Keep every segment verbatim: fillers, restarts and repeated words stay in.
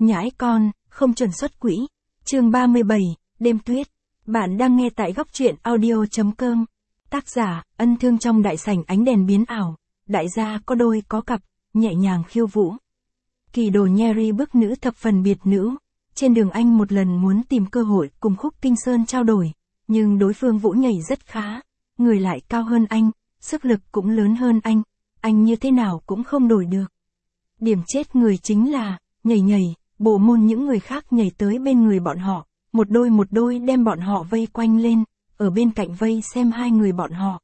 Nhãi con, không chuẩn xuất quỹ. Chương ba mươi bảy, đêm tuyết. Bạn đang nghe tại góc truyện audio.com. Tác giả, Ân Thương. Trong đại sảnh ánh đèn biến ảo, đại gia có đôi có cặp, nhẹ nhàng khiêu vũ. Kỳ Đồ Nheri bước nữ thập phần biệt nữ. Trên đường anh một lần muốn tìm cơ hội cùng Khúc Kinh Sơn trao đổi, nhưng đối phương vũ nhảy rất khá, người lại cao hơn anh, sức lực cũng lớn hơn anh, anh như thế nào cũng không đổi được. Điểm chết người chính là, nhảy nhảy, bộ môn những người khác nhảy tới bên người bọn họ, một đôi một đôi đem bọn họ vây quanh lên, ở bên cạnh vây xem hai người bọn họ.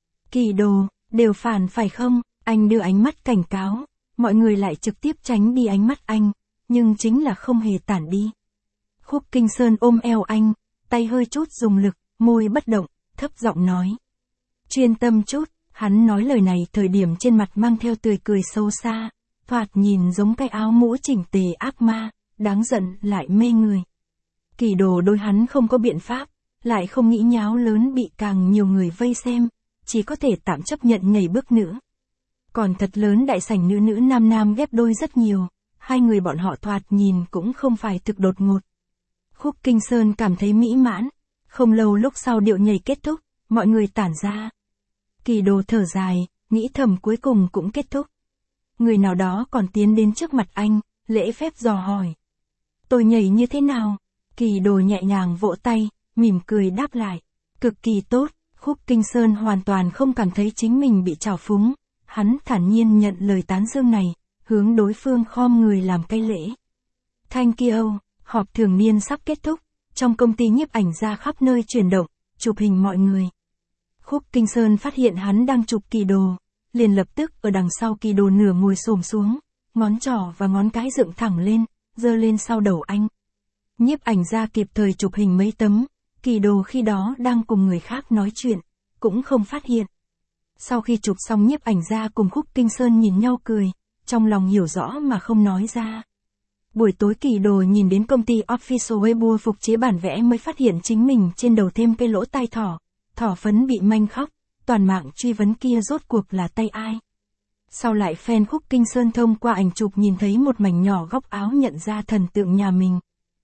Kỳ Đồ, đều phản phải không? Anh đưa ánh mắt cảnh cáo, mọi người lại trực tiếp tránh đi ánh mắt anh, nhưng chính là không hề tản đi. Khúc Kinh Sơn ôm eo anh, tay hơi chút dùng lực, môi bất động, thấp giọng nói. Chuyên tâm chút, hắn nói lời này thời điểm trên mặt mang theo tươi cười sâu xa, thoạt nhìn giống cái áo mũ chỉnh tề ác ma, đáng giận lại mê người. Kỳ Đồ đối hắn không có biện pháp, lại không nghĩ nháo lớn bị càng nhiều người vây xem, chỉ có thể tạm chấp nhận nhảy bước nữa. Còn thật lớn đại sảnh nữ nữ nam nam ghép đôi rất nhiều, hai người bọn họ thoạt nhìn cũng không phải thực đột ngột. Khúc Kinh Sơn cảm thấy mỹ mãn, không lâu lúc sau điệu nhảy kết thúc, mọi người tản ra. Kỳ Đồ thở dài, nghĩ thầm cuối cùng cũng kết thúc. Người nào đó còn tiến đến trước mặt anh, lễ phép dò hỏi. Tôi nhảy như thế nào? Kỳ Đồ nhẹ nhàng vỗ tay, mỉm cười đáp lại. Cực kỳ tốt. Khúc Kinh Sơn hoàn toàn không cảm thấy chính mình bị trào phúng. Hắn thản nhiên nhận lời tán dương này, hướng đối phương khom người làm cái lễ. Thank you. Họp thường niên sắp kết thúc, trong công ty nhiếp ảnh ra khắp nơi chuyển động, chụp hình mọi người. Khúc Kinh Sơn phát hiện hắn đang chụp Kỳ Đồ, liền lập tức ở đằng sau Kỳ Đồ nửa ngồi xổm xuống, ngón trỏ và ngón cái dựng thẳng lên, giơ lên sau đầu anh. Nhiếp ảnh ra kịp thời chụp hình mấy tấm, Kỳ Đồ khi đó đang cùng người khác nói chuyện, cũng không phát hiện. Sau khi chụp xong nhiếp ảnh ra cùng Khúc Kinh Sơn nhìn nhau cười, trong lòng hiểu rõ mà không nói ra. Buổi tối Kỳ Đồ nhìn đến công ty Official Weibo phục chế bản vẽ mới phát hiện chính mình trên đầu thêm cái lỗ tai thỏ, thỏ phấn bị manh khóc, toàn mạng truy vấn kia rốt cuộc là tay ai. Sau lại fan Khúc Kinh Sơn thông qua ảnh chụp nhìn thấy một mảnh nhỏ góc áo nhận ra thần tượng nhà mình.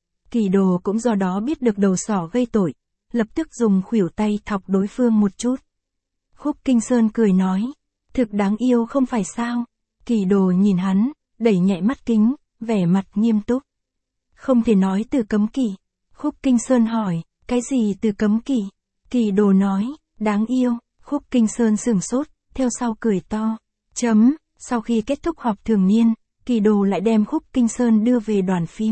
Kỳ Đồ cũng do đó biết được đầu sỏ gây tội, lập tức dùng khuỷu tay thọc đối phương một chút. Khúc Kinh Sơn cười nói, thực đáng yêu không phải sao? Kỳ Đồ nhìn hắn, đẩy nhẹ mắt kính, vẻ mặt nghiêm túc. Không thể nói từ cấm kỵ. Khúc Kinh Sơn hỏi, cái gì từ cấm kỵ? Kỳ Đồ nói, đáng yêu. Khúc Kinh Sơn sửng sốt, theo sau cười to. Chấm, sau khi kết thúc họp thường niên, Kỳ Đồ lại đem Khúc Kinh Sơn đưa về đoàn phim.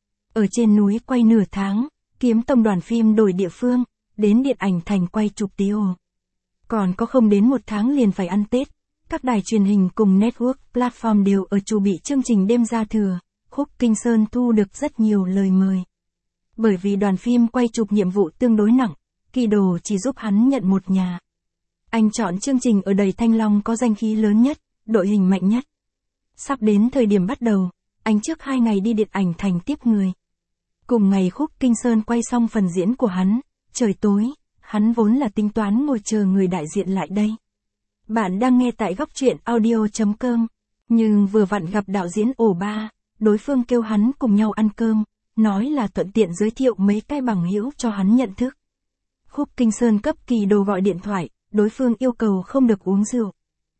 Ở trên núi quay nửa tháng, kiếm tông đoàn phim đổi địa phương, đến điện ảnh thành quay chụp tí ồ. Còn có không đến một tháng liền phải ăn Tết, các đài truyền hình cùng network platform đều ở chuẩn bị chương trình đêm giao thừa, Khúc Kinh Sơn thu được rất nhiều lời mời. Bởi vì đoàn phim quay chụp nhiệm vụ tương đối nặng, Kỳ Đồ chỉ giúp hắn nhận một nhà. Anh chọn chương trình ở đầy Thanh Long có danh khí lớn nhất, đội hình mạnh nhất. Sắp đến thời điểm bắt đầu, anh trước hai ngày đi điện ảnh thành tiếp người. Cùng ngày Khúc Kinh Sơn quay xong phần diễn của hắn, trời tối, hắn vốn là tính toán ngồi chờ người đại diện lại đây. Bạn đang nghe tại góc truyện audio.com, nhưng vừa vặn gặp đạo diễn ổ ba, đối phương kêu hắn cùng nhau ăn cơm, nói là thuận tiện giới thiệu mấy cái bằng hữu cho hắn nhận thức. Khúc Kinh Sơn cấp Kỳ Đồ gọi điện thoại, đối phương yêu cầu không được uống rượu.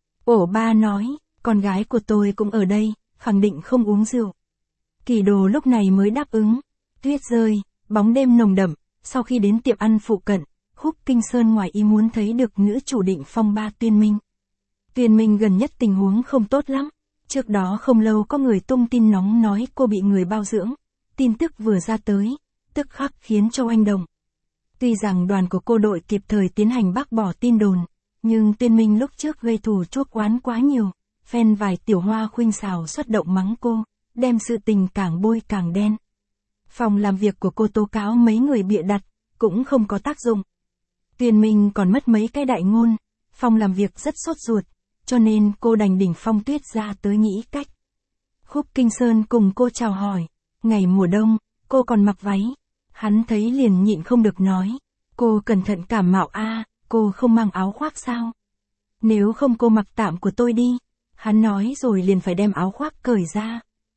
Ổ ba nói, con gái của tôi cũng ở đây, khẳng định không uống rượu. Kỳ Đồ lúc này mới đáp ứng. Tuyết rơi, bóng đêm nồng đậm, sau khi đến tiệm ăn phụ cận, Khúc Kinh Sơn ngoài ý muốn thấy được nữ chủ định phong ba Tuyên Minh. Tuyên Minh gần nhất tình huống không tốt lắm, trước đó không lâu có người tung tin nóng nói cô bị người bao dưỡng, tin tức vừa ra tới, tức khắc khiến cho oanh động. Tuy rằng đoàn của cô đội kịp thời tiến hành bác bỏ tin đồn, nhưng Tuyên Minh lúc trước gây thù chuốc oán quá nhiều, fan vài tiểu hoa khuynh xào xuất động mắng cô, đem sự tình càng bôi càng đen. Phòng làm việc của cô tố cáo mấy người bịa đặt, cũng không có tác dụng. Tuyên Minh còn mất mấy cái đại ngôn, phòng làm việc rất sốt ruột, cho nên cô đành đỉnh phong Tuyết ra tới nghĩ cách. Khúc Kinh Sơn cùng cô chào hỏi, ngày mùa đông, cô còn mặc váy. Hắn thấy liền nhịn không được nói, cô cẩn thận cảm mạo a, cô không mang áo khoác sao? Nếu không cô mặc tạm của tôi đi. Hắn nói rồi liền phải đem áo khoác cởi ra.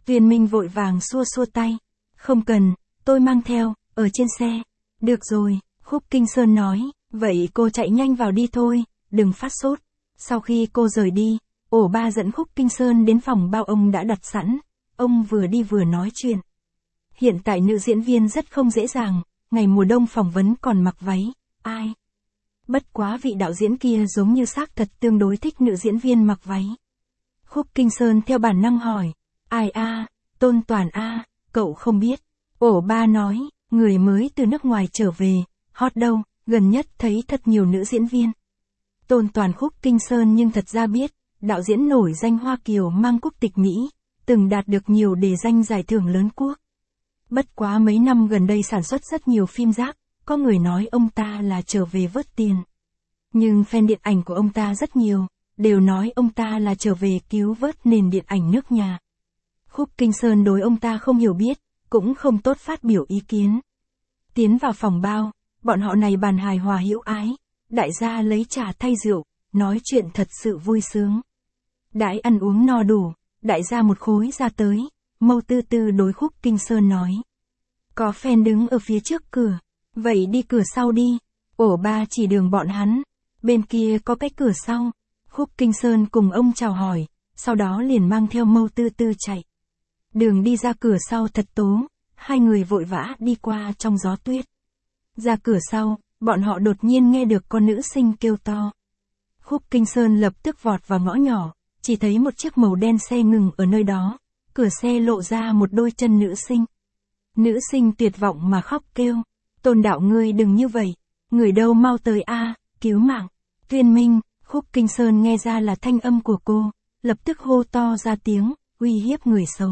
Tuyên Minh vội vàng xua xua tay. Không cần, tôi mang theo, ở trên xe. Được rồi, Khúc Kinh Sơn nói, vậy cô chạy nhanh vào đi thôi, đừng phát sốt. Sau khi cô rời đi, ổ ba dẫn Khúc Kinh Sơn đến phòng bao ông đã đặt sẵn. Ông vừa đi vừa nói chuyện. Hiện tại nữ diễn viên rất không dễ dàng, ngày mùa đông phỏng vấn còn mặc váy, ai? Bất quá vị đạo diễn kia giống như xác thật tương đối thích nữ diễn viên mặc váy. Khúc Kinh Sơn theo bản năng hỏi, ai a, Tôn Toàn a, cậu không biết. Ổ ba nói, người mới từ nước ngoài trở về, hot đâu, gần nhất thấy thật nhiều nữ diễn viên. Tôn Toàn Khúc Kinh Sơn nhưng thật ra biết, đạo diễn nổi danh Hoa Kiều mang quốc tịch Mỹ, từng đạt được nhiều đề danh giải thưởng lớn quốc. Bất quá mấy năm gần đây sản xuất rất nhiều phim rác, có người nói ông ta là trở về vớt tiền. Nhưng fan điện ảnh của ông ta rất nhiều, đều nói ông ta là trở về cứu vớt nền điện ảnh nước nhà. Khúc Kinh Sơn đối ông ta không hiểu biết, cũng không tốt phát biểu ý kiến. Tiến vào phòng bao, bọn họ này bàn hài hòa hữu ái, đại gia lấy trà thay rượu, nói chuyện thật sự vui sướng. Đãi ăn uống no đủ, đại gia một khối ra tới, Mâu Tư Tư đối Khúc Kinh Sơn nói. Có fan đứng ở phía trước cửa, vậy đi cửa sau đi. Ổ ba chỉ đường bọn hắn, bên kia có cái cửa sau. Khúc Kinh Sơn cùng ông chào hỏi, sau đó liền mang theo Mâu Tư Tư chạy. Đường đi ra cửa sau thật tố, hai người vội vã đi qua trong gió tuyết. Ra cửa sau, bọn họ đột nhiên nghe được con nữ sinh kêu to. Khúc Kinh Sơn lập tức vọt vào ngõ nhỏ, chỉ thấy một chiếc màu đen xe ngừng ở nơi đó, cửa xe lộ ra một đôi chân nữ sinh. Nữ sinh tuyệt vọng mà khóc kêu, Tôn đạo ngươi đừng như vậy, người đâu mau tới a, cứu mạng. Tuyên Minh, Khúc Kinh Sơn nghe ra là thanh âm của cô, lập tức hô to ra tiếng, uy hiếp người xấu.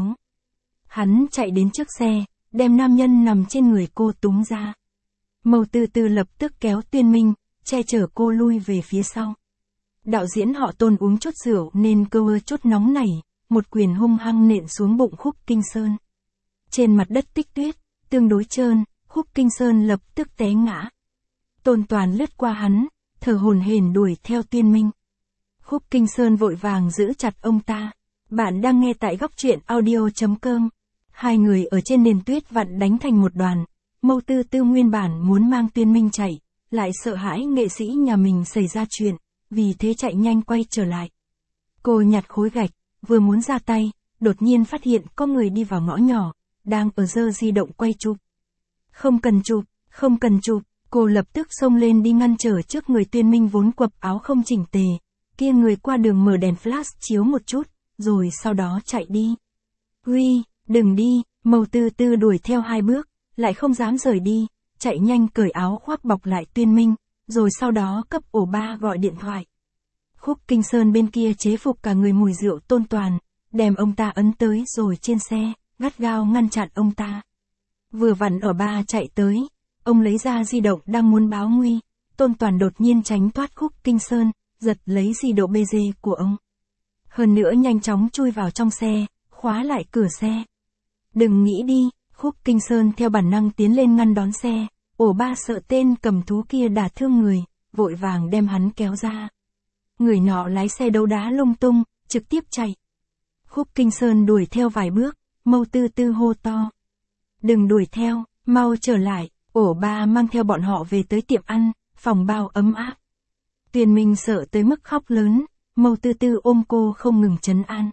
Hắn chạy đến trước xe, đem nam nhân nằm trên người cô túm ra. Mâu Tư Tư lập tức kéo Tuyên Minh, che chở cô lui về phía sau. Đạo diễn họ Tôn uống chút rượu nên cơ ơ chút nóng nảy, một quyền hung hăng nện xuống bụng Khúc Kinh Sơn. Trên mặt đất tích tuyết, tương đối trơn, Khúc Kinh Sơn lập tức té ngã. Tôn Toàn lướt qua hắn, thở hổn hển đuổi theo Tuyên Minh. Khúc Kinh Sơn vội vàng giữ chặt ông ta. Bạn đang nghe tại góc truyện audio chấm com. Hai người ở trên nền tuyết vặn đánh thành một đoàn. Mâu Tư Tư nguyên bản muốn mang Tuyên Minh chạy, lại sợ hãi nghệ sĩ nhà mình xảy ra chuyện, vì thế chạy nhanh quay trở lại. Cô nhặt khối gạch, vừa muốn ra tay, đột nhiên phát hiện có người đi vào ngõ nhỏ, đang ở giơ di động quay chụp. Không cần chụp, không cần chụp, cô lập tức xông lên đi ngăn trở trước người Tuyên Minh vốn quập áo không chỉnh tề. Kia người qua đường mở đèn flash chiếu một chút, rồi sau đó chạy đi. Huy, đừng đi, Mâu Tư Tư đuổi theo hai bước, lại không dám rời đi, chạy nhanh cởi áo khoác bọc lại Tuyên Minh, rồi sau đó cấp ổ ba gọi điện thoại. Khúc Kinh Sơn bên kia chế phục cả người mùi rượu Tôn Toàn, đem ông ta ấn tới rồi trên xe, gắt gao ngăn chặn ông ta. Vừa vặn ở ba chạy tới, ông lấy ra di động đang muốn báo nguy, Tôn Toàn đột nhiên tránh thoát Khúc Kinh Sơn, giật lấy di động bê giê của ông. Hơn nữa nhanh chóng chui vào trong xe, khóa lại cửa xe. Đừng nghĩ đi, Khúc Kinh Sơn theo bản năng tiến lên ngăn đón xe, ổ ba sợ tên cầm thú kia đả thương người, vội vàng đem hắn kéo ra. Người nọ lái xe đấu đá lung tung, trực tiếp chạy. Khúc Kinh Sơn đuổi theo vài bước, Mâu Tư Tư hô to. Đừng đuổi theo, mau trở lại, ổ ba mang theo bọn họ về tới tiệm ăn, phòng bao ấm áp. Tuyên Minh sợ tới mức khóc lớn, Mâu Tư Tư ôm cô không ngừng trấn an.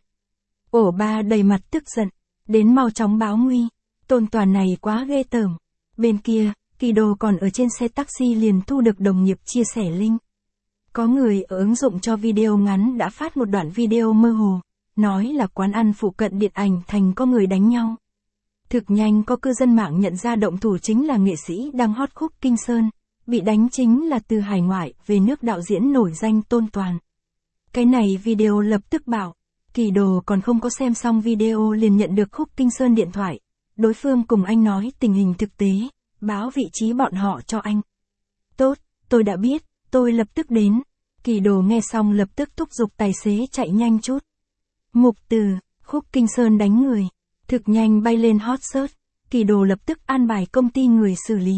Ổ ba đầy mặt tức giận, đến mau chóng báo nguy, Tôn Toàn này quá ghê tởm. Bên kia, Kỳ Đồ còn ở trên xe taxi liền thu được đồng nghiệp chia sẻ link. Có người ở ứng dụng cho video ngắn đã phát một đoạn video mơ hồ, nói là quán ăn phụ cận điện ảnh thành có người đánh nhau. Thực nhanh có cư dân mạng nhận ra động thủ chính là nghệ sĩ đang hot Khúc Kinh Sơn, bị đánh chính là từ hải ngoại về nước đạo diễn nổi danh Tôn Toàn. Cái này video lập tức bảo, Kỳ Đồ còn không có xem xong video liền nhận được Khúc Kinh Sơn điện thoại, đối phương cùng anh nói tình hình thực tế, báo vị trí bọn họ cho anh. Tốt, tôi đã biết, tôi lập tức đến. Kỳ Đồ nghe xong lập tức thúc giục tài xế chạy nhanh chút. Mục từ, Khúc Kinh Sơn đánh người, thực nhanh bay lên hot search, Kỳ Đồ lập tức an bài công ty người xử lý.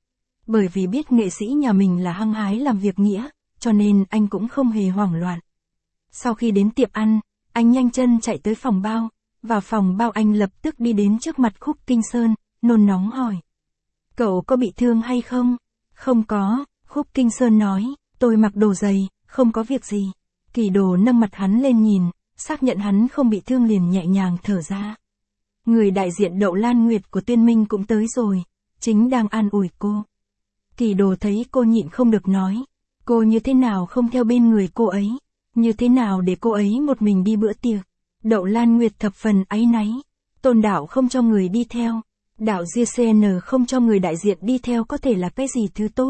Bởi vì biết nghệ sĩ nhà mình là hăng hái làm việc nghĩa, cho nên anh cũng không hề hoảng loạn. Sau khi đến tiệm ăn, anh nhanh chân chạy tới phòng bao, Vào phòng bao anh lập tức đi đến trước mặt Khúc Kinh Sơn, nôn nóng hỏi. Cậu có bị thương hay không? Không có, Khúc Kinh Sơn nói, tôi mặc đồ dày, không có việc gì. Kỳ Đồ nâng mặt hắn lên nhìn, xác nhận hắn không bị thương liền nhẹ nhàng thở ra. Người đại diện Đậu Lan Nguyệt của Tuyên Minh cũng tới rồi, chính đang an ủi cô. Kỳ Đồ thấy cô nhịn không được nói, cô như thế nào không theo bên người cô ấy, như thế nào để cô ấy một mình đi bữa tiệc. Đậu Lan Nguyệt thập phần áy náy, Tôn đạo không cho người đi theo, đạo giê xê en không cho người đại diện đi theo có thể là cái gì thứ tốt.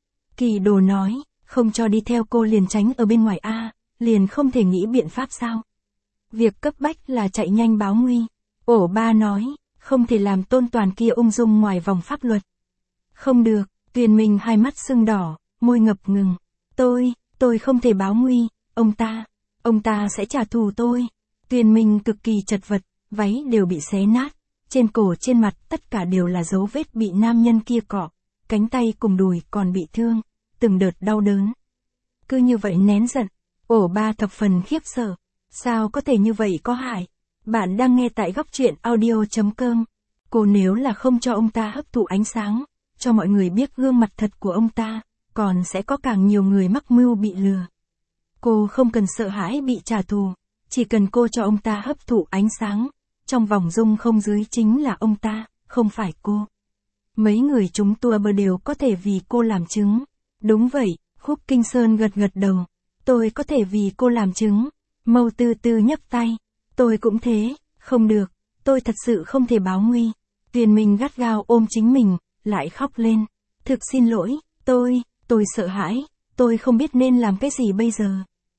Kỳ Đồ nói, không cho đi theo cô liền tránh ở bên ngoài a, liền không thể nghĩ biện pháp sao? Việc cấp bách là chạy nhanh báo nguy. Ổ Ba nói, không thể làm Tôn Toàn kia ung dung ngoài vòng pháp luật. Không được, Tuyền Minh hai mắt sưng đỏ, môi ngập ngừng. Tôi, tôi không thể báo nguy, ông ta, ông ta sẽ trả thù tôi. Tuyền Minh cực kỳ chật vật, váy đều bị xé nát, trên cổ trên mặt tất cả đều là dấu vết bị nam nhân kia cọ, cánh tay cùng đùi còn bị thương, từng đợt đau đớn. Cứ như vậy nén giận, Ổ Ba thập phần khiếp sợ, sao có thể như vậy có hại. Bạn đang nghe tại góc truyện audio chấm com. Cô nếu là không cho ông ta hấp thụ ánh sáng, cho mọi người biết gương mặt thật của ông ta, còn sẽ có càng nhiều người mắc mưu bị lừa. Cô không cần sợ hãi bị trả thù, chỉ cần cô cho ông ta hấp thụ ánh sáng, trong vòng dung không dưới chính là ông ta, không phải cô. Mấy người chúng tour bờ đều có thể vì cô làm chứng. Đúng vậy, Khúc Kinh Sơn gật gật đầu. Tôi có thể vì cô làm chứng. Mâu Tư Tư nhấc tay. Tôi cũng thế, không được, tôi thật sự không thể báo nguy. Tuyền Minh gắt gao ôm chính mình, lại khóc lên. Thực xin lỗi, tôi, tôi sợ hãi, tôi không biết nên làm cái gì bây giờ.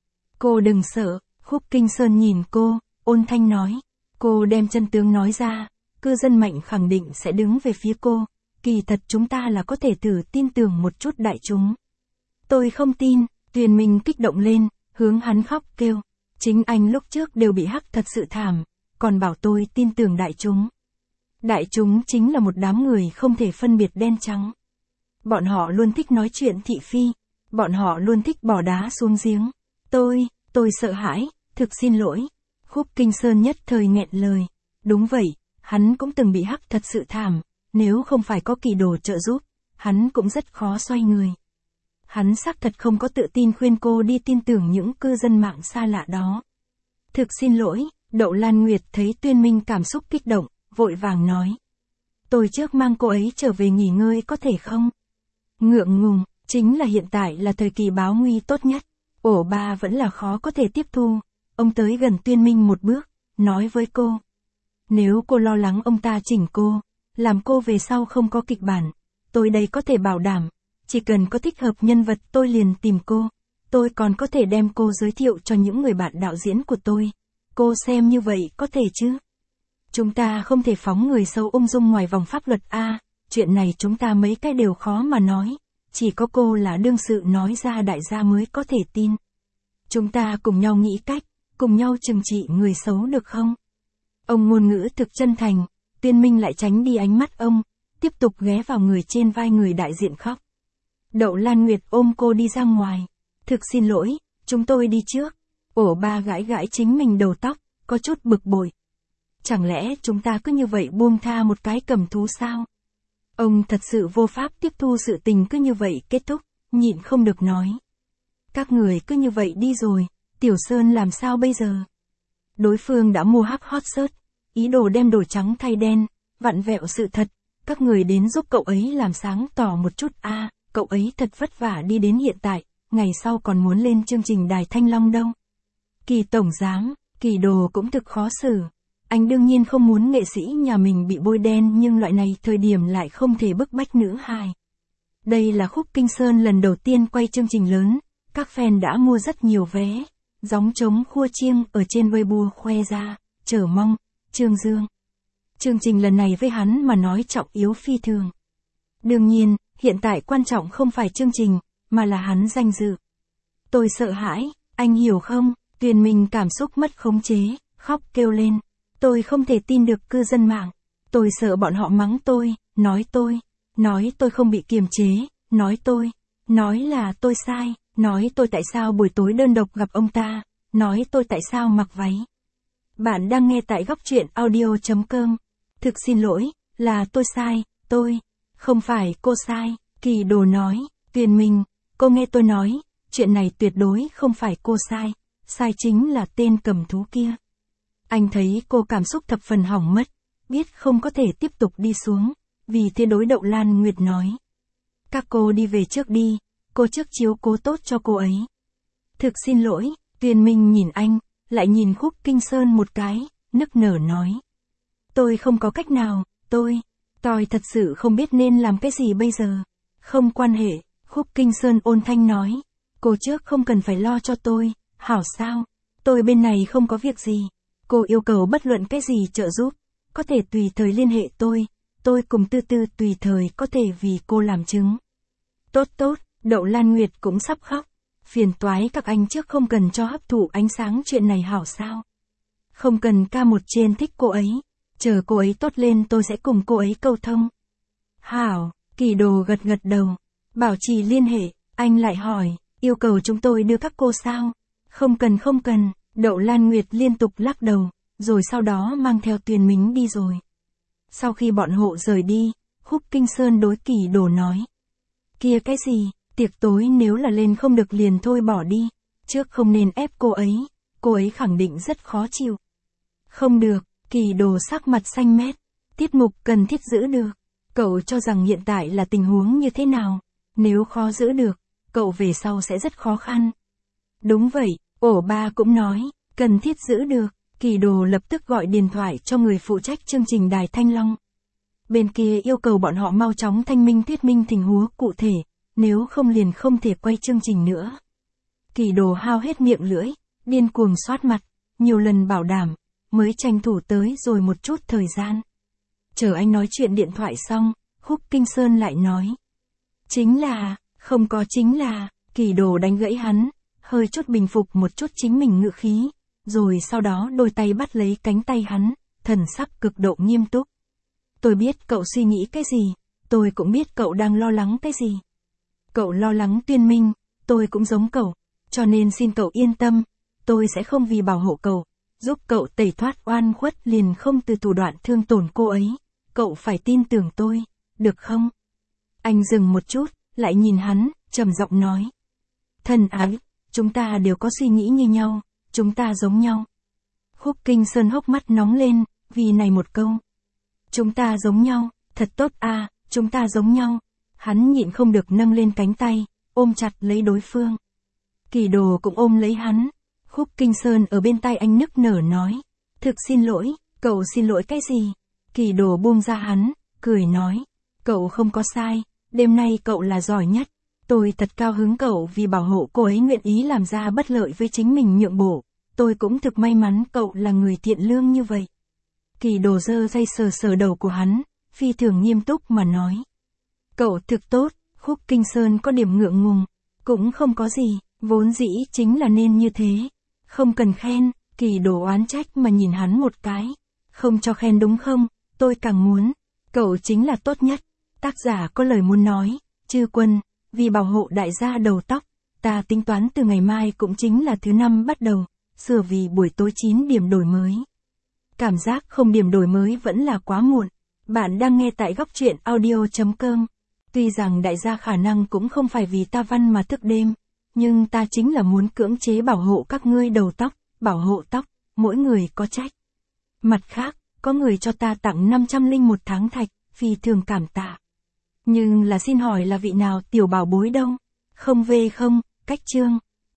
Cô đừng sợ, Khúc Kinh Sơn nhìn cô, ôn thanh nói. Cô đem chân tướng nói ra, cư dân mạng khẳng định sẽ đứng về phía cô. Kỳ thật chúng ta là có thể thử tin tưởng một chút đại chúng. Tôi không tin, Tuyền Minh kích động lên, hướng hắn khóc kêu. Chính anh lúc trước đều bị hắc thật sự thảm, còn bảo tôi tin tưởng đại chúng. Đại chúng chính là một đám người không thể phân biệt đen trắng. Bọn họ luôn thích nói chuyện thị phi, bọn họ luôn thích bỏ đá xuống giếng. Tôi, tôi sợ hãi, thực xin lỗi. Khúc Kinh Sơn nhất thời nghẹn lời. Đúng vậy, hắn cũng từng bị hắc thật sự thảm, nếu không phải có Kỳ Đồ trợ giúp, hắn cũng rất khó xoay người. Hắn xác thật không có tự tin khuyên cô đi tin tưởng những cư dân mạng xa lạ đó. Thực xin lỗi, Đậu Lan Nguyệt thấy Tuyên Minh cảm xúc kích động, vội vàng nói. Tôi trước mang cô ấy trở về nghỉ ngơi có thể không? Ngượng ngùng, chính là hiện tại là thời kỳ báo nguy tốt nhất. Ổ Ba vẫn là khó có thể tiếp thu. Ông tới gần Tuyên Minh một bước, nói với cô. Nếu cô lo lắng ông ta chỉnh cô, làm cô về sau không có kịch bản, tôi đây có thể bảo đảm. Chỉ cần có thích hợp nhân vật tôi liền tìm cô. Tôi còn có thể đem cô giới thiệu cho những người bạn đạo diễn của tôi. Cô xem như vậy có thể chứ? Chúng ta không thể phóng người xấu ung dung ngoài vòng pháp luật a. À, chuyện này chúng ta mấy cái đều khó mà nói. Chỉ có cô là đương sự nói ra đại gia mới có thể tin. Chúng ta cùng nhau nghĩ cách, cùng nhau trừng trị người xấu được không? Ông ngôn ngữ thực chân thành, Tuyên Minh lại tránh đi ánh mắt ông, tiếp tục ghé vào người trên vai người đại diện khóc. Đậu Lan Nguyệt ôm cô đi ra ngoài. Thực xin lỗi, chúng tôi đi trước. Ổ Ba gãi gãi chính mình đầu tóc, có chút bực bội. Chẳng lẽ chúng ta cứ như vậy buông tha một cái cầm thú sao? Ông thật sự vô pháp tiếp thu sự tình cứ như vậy kết thúc, nhịn không được nói. Các người cứ như vậy đi rồi, Tiểu Sơn làm sao bây giờ? Đối phương đã mua hắc hot search, ý đồ đem đổi trắng thay đen, vặn vẹo sự thật. Các người đến giúp cậu ấy làm sáng tỏ một chút a. À, cậu ấy thật vất vả đi đến hiện tại, ngày sau còn muốn lên chương trình Đài Thanh Long đâu. Kỳ tổng giám, Kỳ Đồ cũng thực khó xử. Anh đương nhiên không muốn nghệ sĩ nhà mình bị bôi đen nhưng loại này thời điểm lại không thể bức bách nữ hài. Đây là Khúc Kinh Sơn lần đầu tiên quay chương trình lớn, các fan đã mua rất nhiều vé. Gióng trống khua chiêng ở trên Weibo khoe ra, chờ mong, Trương Dương. Chương trình lần này với hắn mà nói trọng yếu phi thường. Đương nhiên, hiện tại quan trọng không phải chương trình, mà là hắn danh dự. Tôi sợ hãi, anh hiểu không? Tuyền Minh cảm xúc mất khống chế, khóc kêu lên. Tôi không thể tin được cư dân mạng. Tôi sợ bọn họ mắng tôi, nói tôi, nói tôi không bị kiềm chế, nói tôi, nói là tôi sai, nói tôi tại sao buổi tối đơn độc gặp ông ta, nói tôi tại sao mặc váy. Bạn đang nghe tại góc truyện audio.com. Thực xin lỗi, là tôi sai, tôi, không phải cô sai, Kỳ Đồ nói, Tuyền Minh, cô nghe tôi nói, chuyện này tuyệt đối không phải cô sai, sai chính là tên cầm thú kia. Anh thấy cô cảm xúc thập phần hỏng mất, biết không có thể tiếp tục đi xuống, vì thế đối Đậu Lan Nguyệt nói. Các cô đi về trước đi, cô trước chiếu cố tốt cho cô ấy. Thực xin lỗi, Tuyền Minh nhìn anh, lại nhìn Khúc Kinh Sơn một cái, nức nở nói. Tôi không có cách nào, tôi, tôi thật sự không biết nên làm cái gì bây giờ. Không quan hệ, Khúc Kinh Sơn ôn thanh nói. Cô trước không cần phải lo cho tôi, hảo sao, tôi bên này không có việc gì. Cô yêu cầu bất luận cái gì trợ giúp, có thể tùy thời liên hệ tôi, tôi cùng Tư Tư tùy thời có thể vì cô làm chứng. Tốt tốt, Đậu Lan Nguyệt cũng sắp khóc. Phiền toái các anh trước không cần cho hấp thụ ánh sáng chuyện này hảo sao. Không cần ca một trên thích cô ấy, chờ cô ấy tốt lên tôi sẽ cùng cô ấy câu thông. Hảo, Kỳ Đồ gật gật đầu, bảo trì liên hệ, anh lại hỏi, yêu cầu chúng tôi đưa các cô sao? Không cần không cần, Đậu Lan Nguyệt liên tục lắc đầu, rồi sau đó mang theo Tuyền Minh đi rồi. Sau khi bọn hộ rời đi, Khúc Kinh Sơn đối Kỳ Đồ nói. Kia cái gì, tiệc tối nếu là lên không được liền thôi bỏ đi, trước không nên ép cô ấy, cô ấy khẳng định rất khó chịu. Không được, Kỳ Đồ sắc mặt xanh mét, tiết mục cần thiết giữ được. Cậu cho rằng hiện tại là tình huống như thế nào, nếu khó giữ được, cậu về sau sẽ rất khó khăn. Đúng vậy, ổ ba cũng nói, cần thiết giữ được, Kỳ Đồ lập tức gọi điện thoại cho người phụ trách chương trình Đài Thanh Long. Bên kia yêu cầu bọn họ mau chóng thanh minh thuyết minh tình huống cụ thể, nếu không liền không thể quay chương trình nữa. Kỳ Đồ hao hết miệng lưỡi, điên cuồng xoát mặt, nhiều lần bảo đảm, mới tranh thủ tới rồi một chút thời gian. Chờ anh nói chuyện điện thoại xong, Khúc Kinh Sơn lại nói. Chính là, không có chính là, Kỳ Đồ đánh gãy hắn, hơi chút bình phục một chút chính mình ngự khí, rồi sau đó đôi tay bắt lấy cánh tay hắn, thần sắc cực độ nghiêm túc. Tôi biết cậu suy nghĩ cái gì, tôi cũng biết cậu đang lo lắng cái gì. Cậu lo lắng Tuyên Minh, tôi cũng giống cậu, cho nên xin cậu yên tâm, tôi sẽ không vì bảo hộ cậu, giúp cậu tẩy thoát oan khuất liền không từ thủ đoạn thương tổn cô ấy, cậu phải tin tưởng tôi, được không? Anh dừng một chút, lại nhìn hắn, trầm giọng nói. Thân ái, chúng ta đều có suy nghĩ như nhau, chúng ta giống nhau. Khúc Kinh Sơn hốc mắt nóng lên, vì này một câu. Chúng ta giống nhau, thật tốt à, chúng ta giống nhau. Hắn nhịn không được nâng lên cánh tay, ôm chặt lấy đối phương. Kỳ Đồ cũng ôm lấy hắn. Khúc Kinh Sơn ở bên tai anh nức nở nói. Thực xin lỗi, cậu xin lỗi cái gì? Kỳ Đồ buông ra hắn, cười nói. Cậu không có sai, đêm nay cậu là giỏi nhất. Tôi thật cao hứng cậu vì bảo hộ cô ấy nguyện ý làm ra bất lợi với chính mình nhượng bộ. Tôi cũng thực may mắn cậu là người thiện lương như vậy. Kỳ Đồ giơ tay sờ sờ đầu của hắn, phi thường nghiêm túc mà nói. Cậu thực tốt, Khúc Kinh Sơn có điểm ngượng ngùng, cũng không có gì, vốn dĩ chính là nên như thế. Không cần khen, Kỳ Đồ oán trách mà nhìn hắn một cái. Không cho khen đúng không, tôi càng muốn. Cậu chính là tốt nhất. Tác giả có lời muốn nói, Chư Quân, vì bảo hộ đại gia đầu tóc, ta tính toán từ ngày mai cũng chính là thứ năm bắt đầu, sửa vì buổi tối chín điểm đổi mới. Cảm giác không điểm đổi mới vẫn là quá muộn. Bạn đang nghe tại góc truyện audio.com. Tuy rằng đại gia khả năng cũng không phải vì ta văn mà thức đêm, nhưng ta chính là muốn cưỡng chế bảo hộ các ngươi đầu tóc, bảo hộ tóc, mỗi người có trách. Mặt khác, có người cho ta tặng năm trăm linh một tháng thạch, phi thường cảm tạ. Nhưng là xin hỏi là vị nào tiểu bảo bối đâu? Không về không, cách chương.